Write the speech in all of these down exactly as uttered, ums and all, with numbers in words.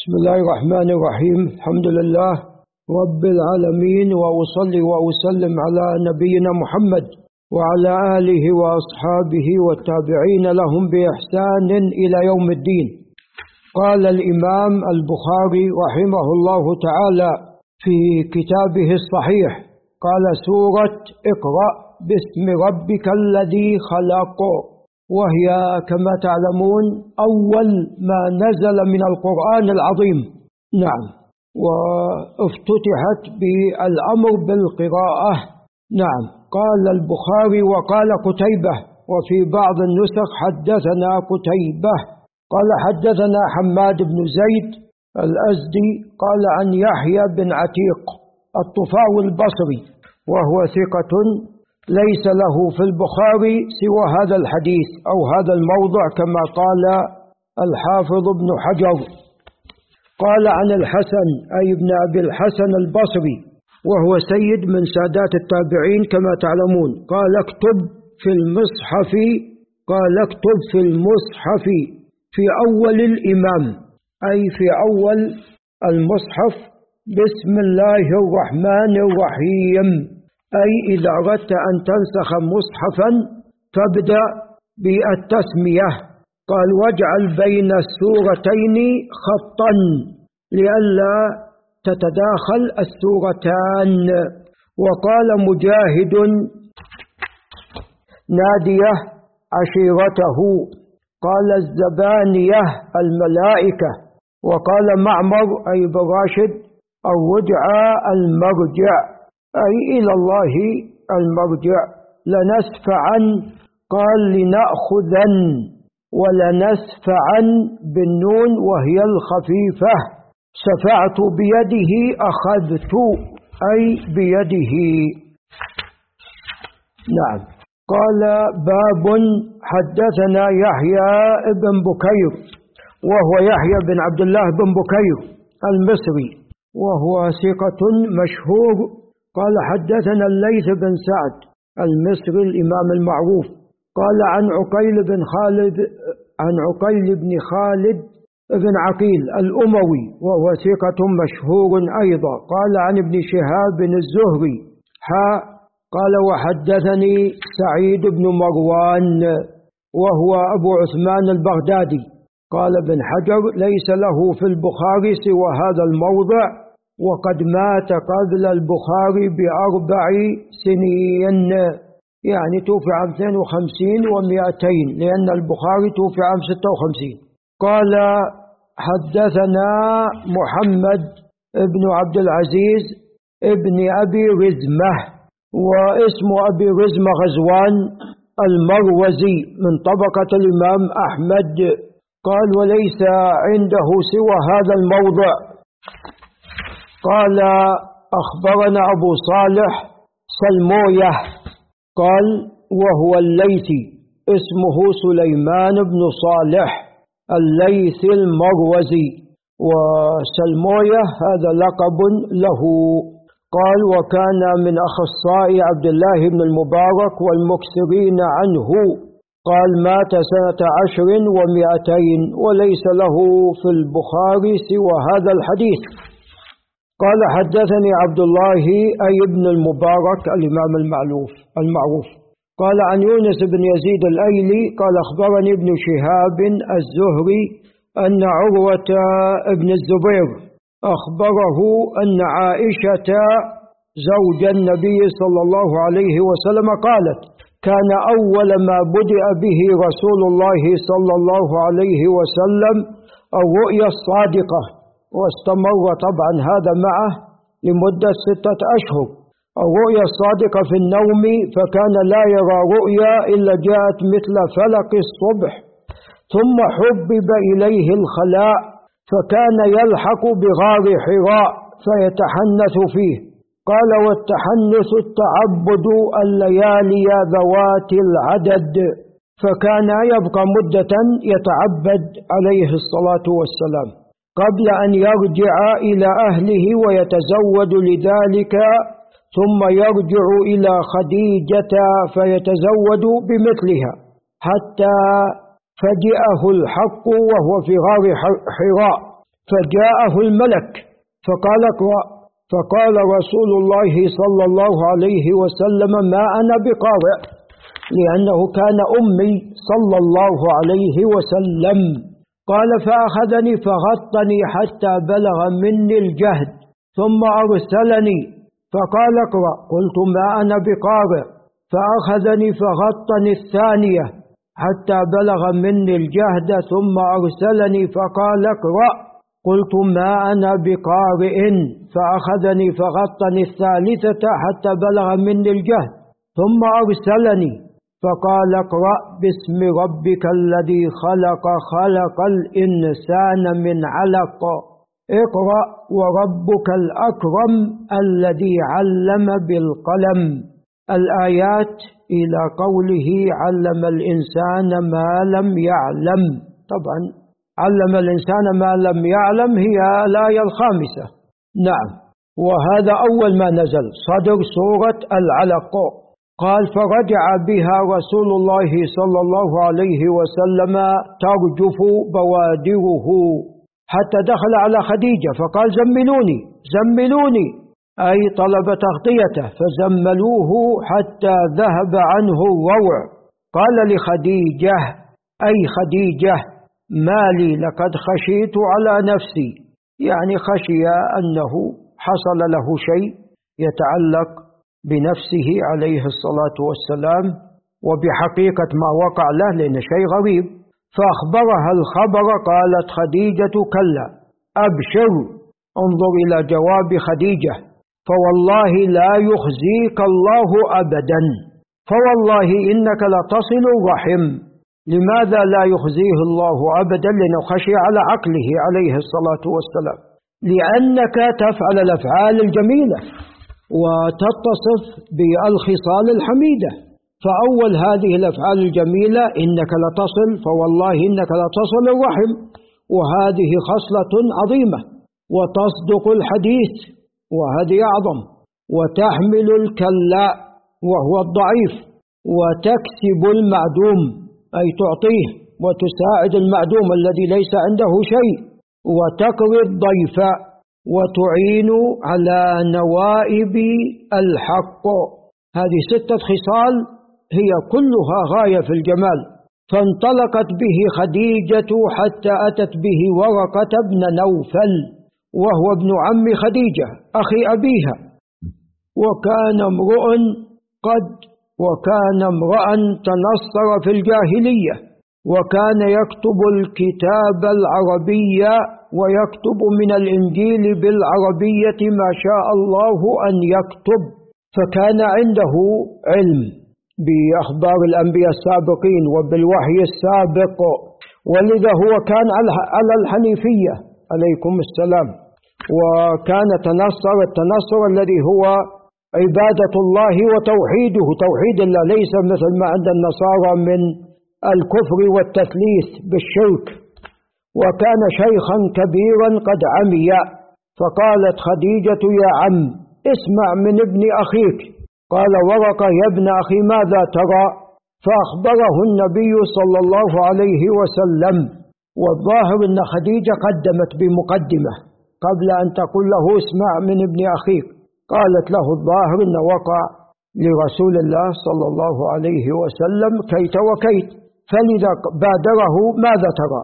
بسم الله الرحمن الرحيم. الحمد لله رب العالمين، وأصلي وأسلم على نبينا محمد وعلى آله وأصحابه والتابعين لهم بإحسان إلى يوم الدين. قال الإمام البخاري رحمه الله تعالى في كتابه الصحيح، قال: سورة اقرأ باسم ربك الذي خلق، وهي كما تعلمون أول ما نزل من القرآن العظيم. نعم، وافتتحت بالأمر بالقراءة. نعم. قال البخاري وقال قتيبة، وفي بعض النسخ حدثنا قتيبة. قال: حدثنا حماد بن زيد الأزدي قال عن يحيى بن عتيق الطفاوي البصري، وهو ثقة ليس له في البخاري سوى هذا الحديث أو هذا الموضع كما قال الحافظ ابن حجر. قال عن الحسن أي ابن أبي الحسن البصري، وهو سيد من سادات التابعين كما تعلمون. قال: اكتب في المصحف قال اكتب في المصحف في أول الإمام، أي في أول المصحف، بسم الله الرحمن الرحيم، أي إذا أردت أن تنسخ مصحفا فابدأ بالتسمية. قال: واجعل بين السورتين خطا لئلا تتداخل السورتان. وقال مجاهد: نادية عشيرته. قال الزبانية الملائكة. وقال معمر أي براشد: الرجع المرجع، أي إلى الله المرجع. لنسفعا، قال لنأخذن، ولنسفعا بالنون وهي الخفيفة. سفعت بيده أخذت، أي بيده. نعم. قال: باب حدثنا يحيى بن بكير، وهو يحيى بن عبد الله بن بكير المصري، وهو ثقة مشهور. قال: حدثنا الليث بن سعد المصري الإمام المعروف. قال: عن عقيل بن خالد عن عقيل بن خالد بن عقيل الأموي، وهو ثقة مشهور أيضا. قال: عن ابن شهاب الزهري حا قال: وحدثني سعيد بن مروان، وهو أبو عثمان البغدادي. قال ابن حجر: ليس له في البخاري سوى هذا الموضع، وقد مات قبل البخاري بأربع سنين، يعني توفي عام اثنين وخمسين ومئتين، لأن البخاري توفي عام ستة وخمسين. قال: حدثنا محمد بن عبد العزيز ابن أبي رزمة، واسم أبي رزمة غزوان المروزي من طبقة الإمام أحمد. قال: وليس عنده سوى هذا الموضع. قال: أخبرنا أبو صالح سلمويه، قال: وهو الليثي، اسمه سليمان بن صالح الليثي المروزي، وسلمويه هذا لقب له. قال: وكان من أخصاء عبد الله بن المبارك والمكثرين عنه. قال: مات سنة عشر ومئتين، وليس له في البخاري سوى هذا الحديث. قال: حدثني عبد الله أي ابن المبارك الإمام المعروف المعروف قال: عن يونس بن يزيد الأيلي قال: أخبرني ابن شهاب الزهري أن عروة ابن الزبير أخبره أن عائشة زوج النبي صلى الله عليه وسلم قالت: كان أول ما بدأ به رسول الله صلى الله عليه وسلم الرؤيا الصادقة، واستمر طبعا هذا معه لمدة ستة أشهر. الرؤيا الصادقة في النوم، فكان لا يرى رؤيا إلا جاءت مثل فلق الصبح، ثم حبب إليه الخلاء، فكان يلحق بغار حراء فيتحنث فيه. قال: والتحنث التعبد الليالي ذوات العدد، فكان يبقى مدة يتعبد عليه الصلاة والسلام قبل أن يرجع إلى أهله ويتزود لذلك، ثم يرجع إلى خديجة فيتزود بمثلها، حتى فجأه الحق وهو في غار حراء، فجاءه الملك فقال اقرأ، فقال رسول الله صلى الله عليه وسلم ما أنا بقارئ، لأنه كان أمي صلى الله عليه وسلم. قال فأخذني فغطني حتى بلغ مني الجهد ثم أرسلني فقال اقرأ، قلت ما أنا بقارئ، فأخذني فغطني الثانية حتى بلغ مني الجهد ثم أرسلني فقال اقرأ، قلت ما أنا بقارئ، فأخذني فغطني الثالثة حتى بلغ مني الجهد ثم أرسلني فقال اقرأ باسم ربك الذي خلق خلق الإنسان من علق، اقرأ وربك الأكرم الذي علم بالقلم. الآيات إلى قوله علم الإنسان ما لم يعلم. طبعا علم الإنسان ما لم يعلم هي الآية الخامسة. نعم، وهذا أول ما نزل صدر سورة العلق. قال فرجع بها رسول الله صلى الله عليه وسلم ترجف بوادره حتى دخل على خديجة فقال زملوني زملوني، أي طلب تغطيته، فزملوه حتى ذهب عنه الروع. قال لخديجة أي خديجة ما لي لقد خشيت على نفسي، يعني خشي أنه حصل له شيء يتعلق بنفسه عليه الصلاة والسلام وبحقيقة ما وقع له، لأن شيء غريب. فأخبرها الخبر. قالت خديجة كلا أبشر، انظر إلى جواب خديجة، فوالله لا يخزيك الله أبدا، فوالله إنك لتصل الرحم. لماذا لا يخزيه الله أبدا؟ لأنه خشي على عقله عليه الصلاة والسلام، لأنك تفعل الأفعال الجميلة وتتصف بالخصال الحميدة. فأول هذه الأفعال الجميلة إنك لتصل، فوالله إنك لتصل الرحم، وهذه خصلة عظيمة. وتصدق الحديث، وهذه أعظم. وتحمل الكلاء وهو الضعيف، وتكسب المعدوم أي تعطيه وتساعد المعدوم الذي ليس عنده شيء، وتقري الضيف، وتعين على نوائب الحق. هذه ستة خصال هي كلها غاية في الجمال. فانطلقت به خديجة حتى أتت به ورقة بن نوفل، وهو ابن عم خديجة أخي أبيها، وكان امرؤ قد وكان امرأ تنصر في الجاهلية، وكان يكتب الكتاب العربية ويكتب من الإنجيل بالعربية ما شاء الله أن يكتب، فكان عنده علم بأخبار الأنبياء السابقين وبالوحي السابق، ولذا هو كان على الحنيفية عليكم السلام. وكان تنصر التنصر الذي هو عبادة الله وتوحيده، توحيد الله، ليس مثل ما عند النصارى من الكفر والتثليث بالشرك. وكان شيخا كبيرا قد عمي، فقالت خديجة يا عم اسمع من ابن أخيك. قال ورقة يا ابن أخي ماذا ترى؟ فأخبره النبي صلى الله عليه وسلم. والظاهر أن خديجة قدمت بمقدمة قبل أن تقول له اسمع من ابن أخيك. قالت له الظاهر أن وقع لرسول الله صلى الله عليه وسلم كيت وكيت، فلذا بادره ماذا ترى؟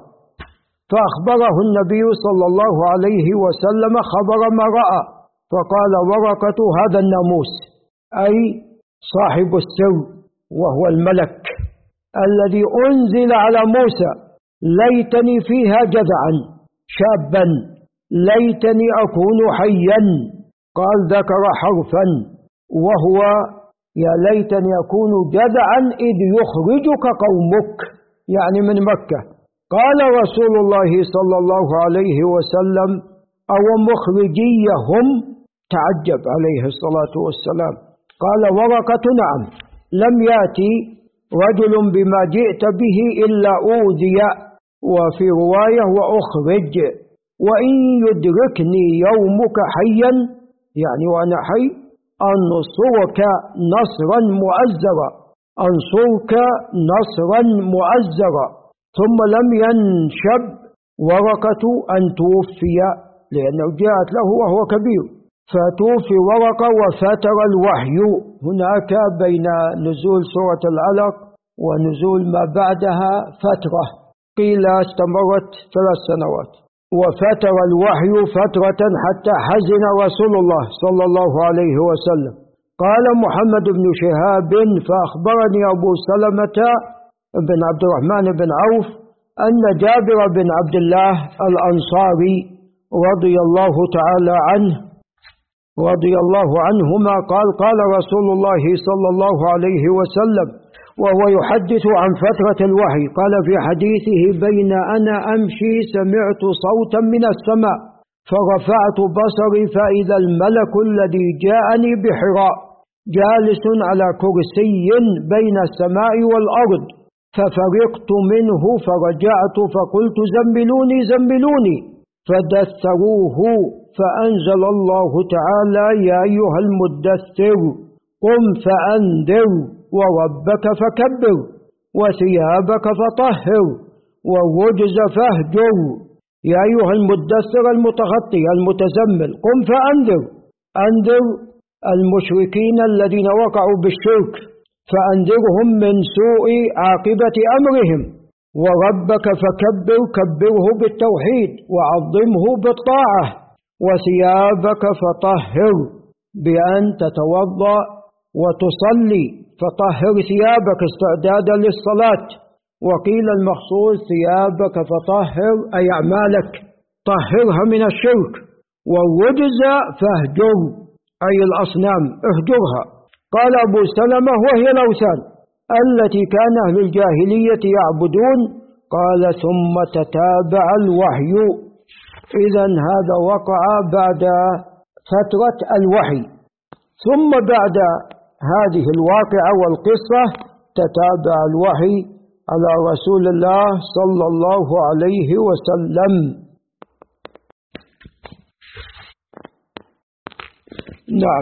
فأخبره النبي صلى الله عليه وسلم خبر ما رأى. فقال ورقة هذا الناموس، أي صاحب السر وهو الملك الذي أنزل على موسى، ليتني فيها جذعا شابا، ليتني أكون حيا. قال ذكر حرفا وهو يا ليتني أكون جذعا إذ يخرجك قومك، يعني من مكة. قال رسول الله صلى الله عليه وسلم أو مخرجيهم؟ تعجب عليه الصلاة والسلام. قال ورقة نعم، لم يأتي رجل بما جئت به إلا أوذي، وفي رواية وأخرج، وإن يدركني يومك حيا، يعني وأنا حي، أنصرك نصرا مؤزرا، أنصرك نصرا مؤزرا. ثم لم ينشب ورقة أن توفي، لأنه جاءت له وهو كبير، فتوفي ورقة وفتر الوحي. هناك بين نزول سورة العلق ونزول ما بعدها فترة، قيل استمرت ثلاث سنوات. وفتر الوحي فترة حتى حزن رسول الله صلى الله عليه وسلم. قال محمد بن شهاب: فأخبرني أبو سلمة بن عبد الرحمن بن عوف أن جابر بن عبد الله الأنصاري رضي الله تعالى عنه رضي الله عنهما قال: قال رسول الله صلى الله عليه وسلم وهو يحدث عن فترة الوحي، قال في حديثه: بين أنا أمشي سمعت صوتا من السماء فرفعت بصري فإذا الملك الذي جاءني بحراء جالس على كرسي بين السماء والأرض، ففرقت منه فرجعت فقلت: زملوني زملوني، فدثروه، فأنزل الله تعالى: يا أيها المدثر قم فأنذر وربك فكبر وثيابك فطهر والرجز فاهجر. يا أيها المدثر المتغطي المتزمل قم فأنذر، أنذر المشركين الذين وقعوا بالشرك، فأنذرهم من سوء عاقبة أمرهم. وربك فكبر، كبره بالتوحيد وعظمه بالطاعة. وثيابك فطهر، بأن تتوضأ وتصلي، فطهر ثيابك استعدادا للصلاة. وقيل المخصوص ثيابك فطهر أي أعمالك طهرها من الشرك. والرجز فاهجر أي الأصنام اهجرها. قال أبو سلمة: وهي الأوثان التي كان أهل الجاهلية يعبدون. قال: ثم تتابع الوحي. إذن هذا وقع بعد فترة الوحي، ثم بعد هذه الواقعة والقصة تتابع الوحي على رسول الله صلى الله عليه وسلم. نعم.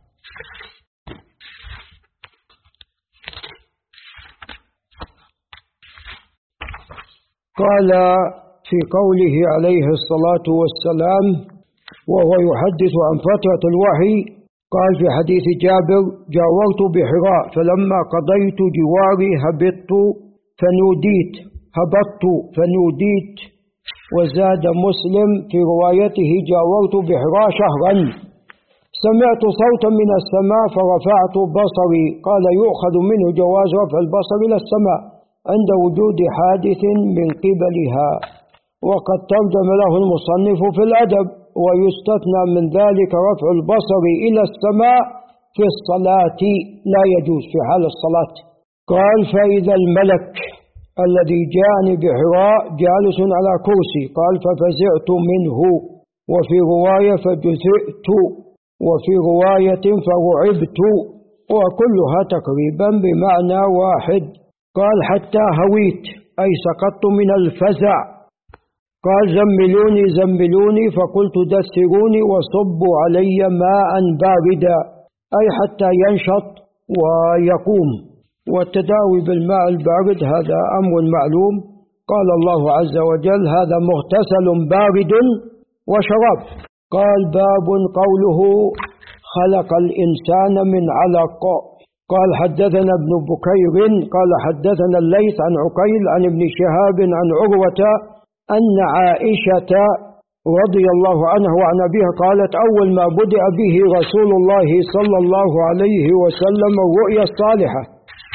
قال في قوله عليه الصلاة والسلام وهو يحدث عن فترة الوحي، قال في حديث جابر: جاورت بحراء فلما قضيت جواري هبطت فنوديت هبطت فنوديت. وزاد مسلم في روايته: جاورت بحراء شهرا سمعت صوتا من السماء فرفعت بصري. قال: يؤخذ منه جواز رفع البصر إلى السماء عند وجود حادث من قبلها. وقد ترجم له المصنف في الأدب: ويستثنى من ذلك رفع البصر إلى السماء في الصلاة، لا يجوز في حال الصلاة. قال: فإذا الملك الذي جاءني بحراء جالس على كرسي. قال: ففزعت منه، وفي رواية فجزئت، وفي رواية فرعبت، وكلها تقريبا بمعنى واحد. قال: حتى هويت أي سقطت من الفزع. قال: زملوني زملوني، فقلت: دثروني وصبوا علي ماء باردا، أي حتى ينشط ويقوم. والتداوي بالماء البارد هذا أمر معلوم. قال الله عز وجل: هذا مغتسل بارد وشراب. قال: باب قوله خلق الإنسان من علق. قال: حدثنا ابن بكير قال حدثنا الليث عن عقيل عن ابن شهاب عن عروة أن عائشة رضي الله عنها وعن أبيها قالت: أول ما بدأ به رسول الله صلى الله عليه وسلم الرؤيا الصالحة،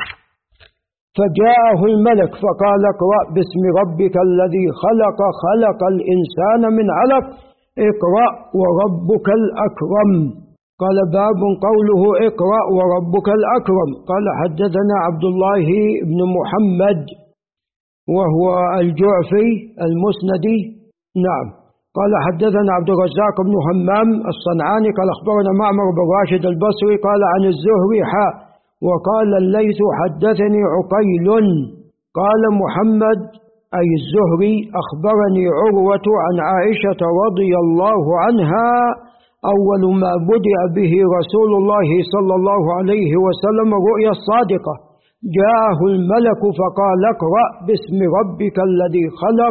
فجاءه الملك فقال: اقرأ باسم ربك الذي خلق خلق الإنسان من علق، اقرأ وربك الأكرم. قال: باب قوله اقرأ وربك الأكرم. قال: حدثنا عبد الله بن محمد وهو الجعفي المسندي. نعم. قال: حدثنا عبد الرزاق بن همام الصنعاني قال: أخبرنا معمر بن راشد البصري قال عن الزهري حاء. وقال الليث: حدثني عقيل قال محمد أي الزهري أخبرني عروة عن عائشة رضي الله عنها: أول ما بدأ به رسول الله صلى الله عليه وسلم الرؤيا الصادقة، جاءه الملك فقال: اقرأ باسم ربك الذي خلق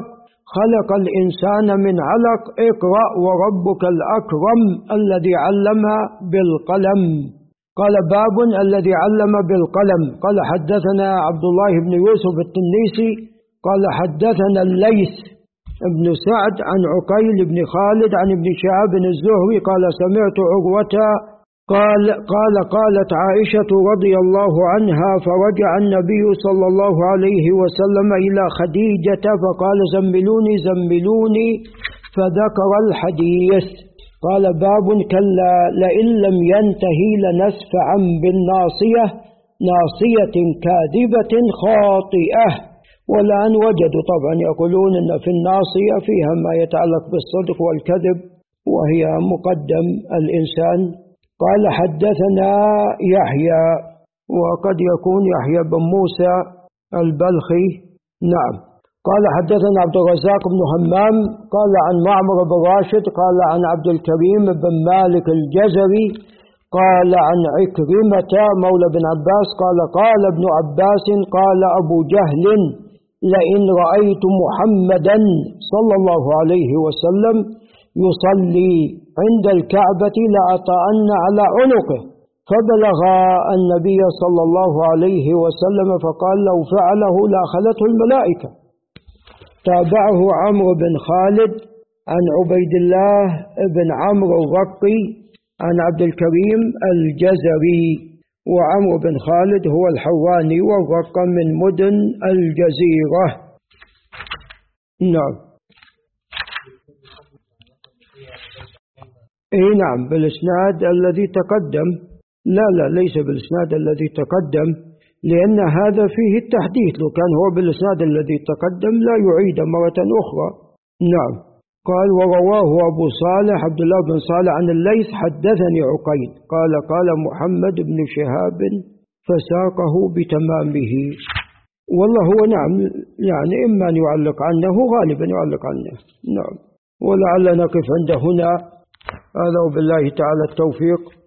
خلق الإنسان من علق اقرأ وربك الأكرم الذي علم بالقلم. قال باب الذي علم بالقلم. قال حدثنا عبد الله بن يوسف التنيسي قال حدثنا الليث بن سعد عن عقيل بن خالد عن ابن شهاب الزهري قال سمعت عروة قال قال قالت عائشة رضي الله عنها فرجع النبي صلى الله عليه وسلم إلى خديجة فقال زملوني زملوني فذكر الحديث. قال باب كلا لئن لم ينتهي لنسفعا بالناصية ناصية كاذبة خاطئة. والآن وجدوا طبعا يقولون أن في الناصية فيها ما يتعلق بالصدق والكذب وهي مقدم الإنسان. قال حدثنا يحيى وقد يكون يحيى بن موسى البلخي. نعم. قال حدثنا عبد الرزاق بن همام قال عن معمر بن راشد قال عن عبد الكريم بن مالك الجزري قال عن عكرمة مولى بن عباس قال قال ابن عباس قال أبو جهل لئن رأيت محمدا صلى الله عليه وسلم يصلي عند الكعبة لأطأن على عنقه. فبلغ النبي صلى الله عليه وسلم فقال لو فعله لأخذته الملائكة. تابعه عمرو بن خالد عن عبيد الله بن عمرو الرقي عن عبد الكريم الجزري. وعمرو بن خالد هو الحواني والرقة من مدن الجزيرة. نعم. اي نعم بالاسناد الذي تقدم. لا لا ليس بالاسناد الذي تقدم لأن هذا فيه التحديث. لو كان هو بالاسناد الذي تقدم لا يعيد مرة أخرى. نعم. قال ورواه أبو صالح عبد الله بن صالح عن الليث حدثني عقيل قال قال محمد بن شهاب فساقه بتمامه. والله هو نعم يعني إما أن يعلق عنه غالبا يعلق عنه. نعم. ولعل نقف عند هنا. هذا وبالله تعالى التوفيق.